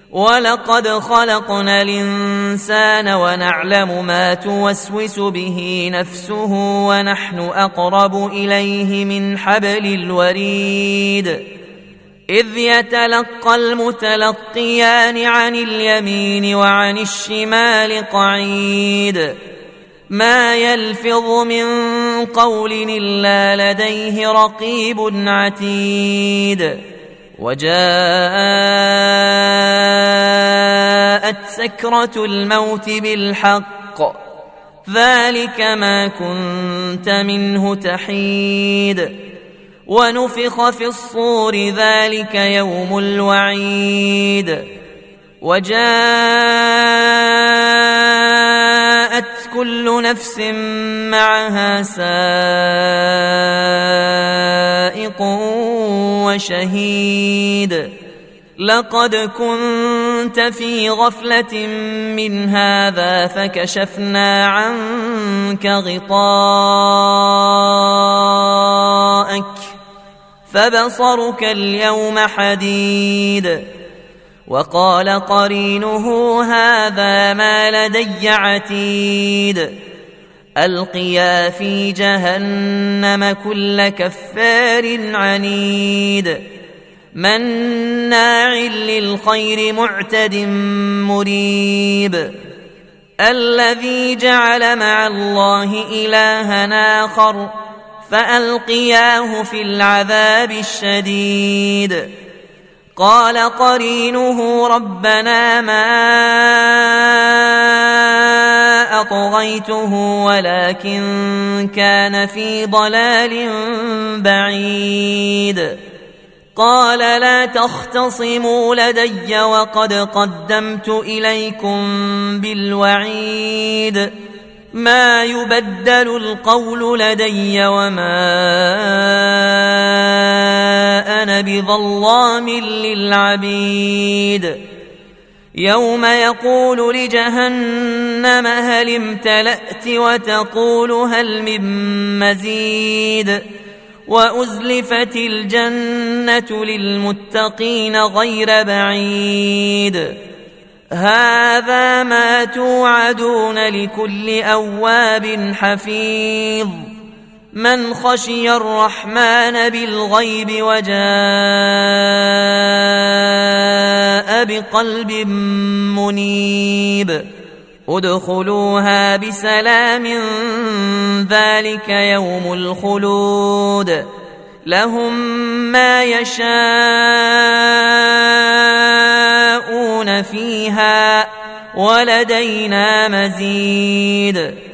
ولقد خلقنا الإنسان ونعلم ما توسوس به نفسه ونحن أقرب إليه من حبل الوريد إذ يتلقى المتلقيان عن اليمين وعن الشمال قعيد ما يلفظ من قول إلا لديه رقيب عتيد وجاءت سكرة الموت بالحق ذلك ما كنت منه تحيد ونفخ في الصور ذلك يوم الوعيد وجاءت كل نفس معها سائق وشهيد لقد كنت في غفلة من هذا فكشفنا عنك غطاءك فبصرك اليوم حديد وقال قرينه هذا ما لدي عتيد ألقيا في جهنم كل كفار عنيد مناع للخير معتد مريب الذي جعل مع الله إلها آخر فألقياه في العذاب الشديد قال قرينه ربنا ما أطغيته ولكن كان في ضلال بعيد قال لا تختصموا لدي وقد قدمت إليكم بالوعيد ما يبدل القول لدي وما أنا بظلام للعبيد يوم يقول لجهنم هل امتلأت وتقول هل من مزيد وأزلفت الجنة للمتقين غير بعيد هذا ما توعدون لكل أواب حفيظ من خشي الرحمن بالغيب وجاء بقلب منيب ادخلوها بسلام ذلك يوم الخلود لهم ما يشاءون فيها ولدينا مزيد